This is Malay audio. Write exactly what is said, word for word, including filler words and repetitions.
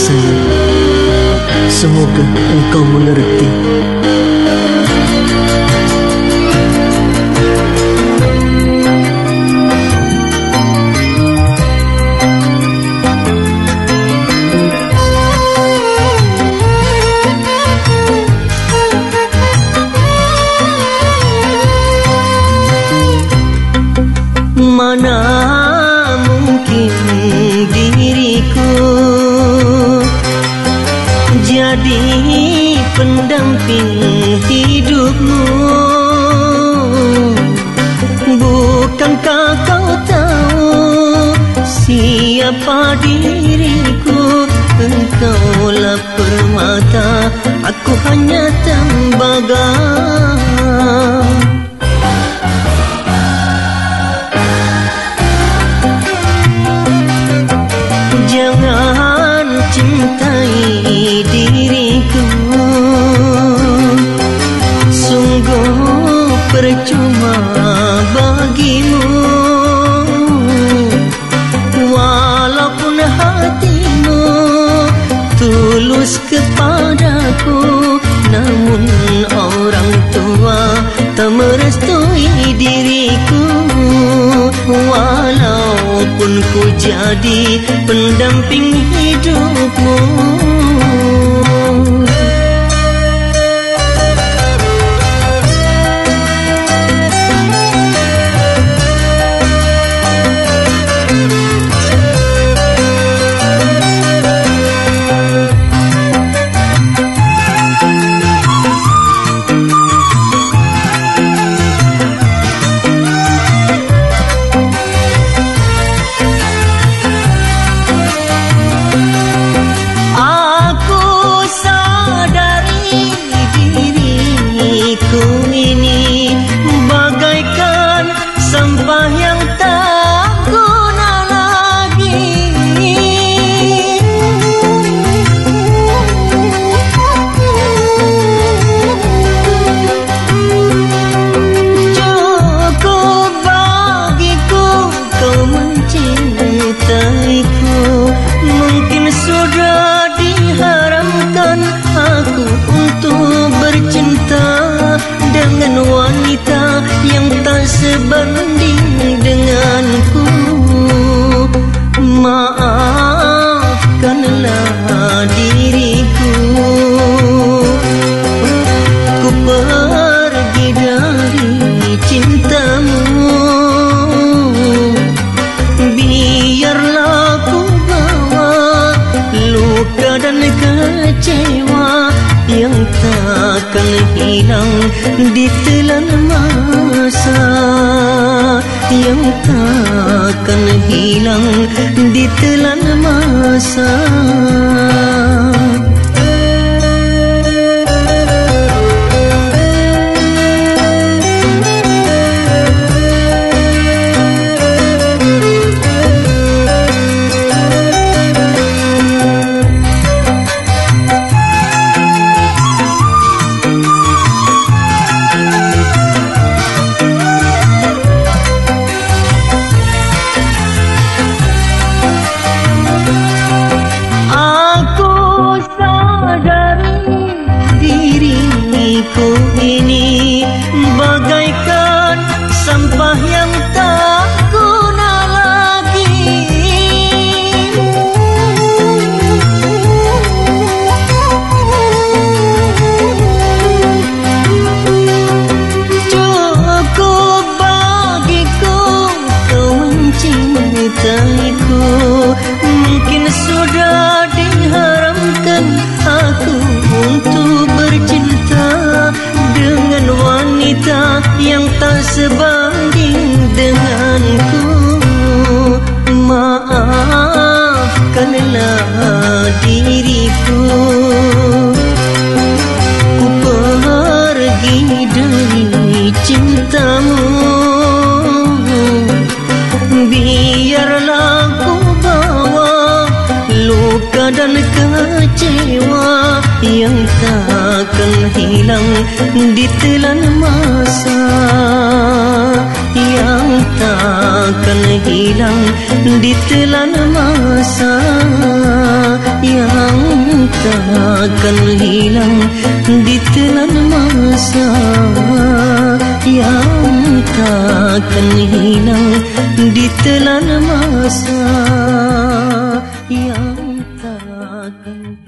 sayang. Semoga engkau mengerti. Mana mungkin diriku jadi pendamping hidupmu? Bukankah kau tahu siapa diriku? Engkaulah permata, aku hanya tembaga. Jangan cintai diriku, sungguh percuma bagimu. Walaupun hatimu tulus kepadaku, namun orang tua tak merestui diriku. Walaupun ku jadi pendamping hidupmu, sampah yang tak guna lagi. Cukup bagiku kau mencintaiku. Mungkin sudah diharamkan aku untuk bercinta dengan wanita yang tak sebanding denganku. Maafkanlah diriku, ku pergi dari cintamu. Biarlah ku bawa luka dan kecewa yang takkan hilang ditelan masa, yang takkan hilang ditelan masa. Diriku ini bagaikan sampah yang tak guna lagi. Cukup bagiku kau mencintaiku. Mungkin sudah diharamkan aku untuk bercinta dengan wanita yang tak sebanding denganku. Maafkanlah diriku, ku pergi dari cintamu. Biarlah ku bawa luka dan kecewa yang takkan hilang ditelan masa, yang takkan hilang di telan masa, yang takkan hilang di telan masa, yang takkan hilang di telan masa, yang takkan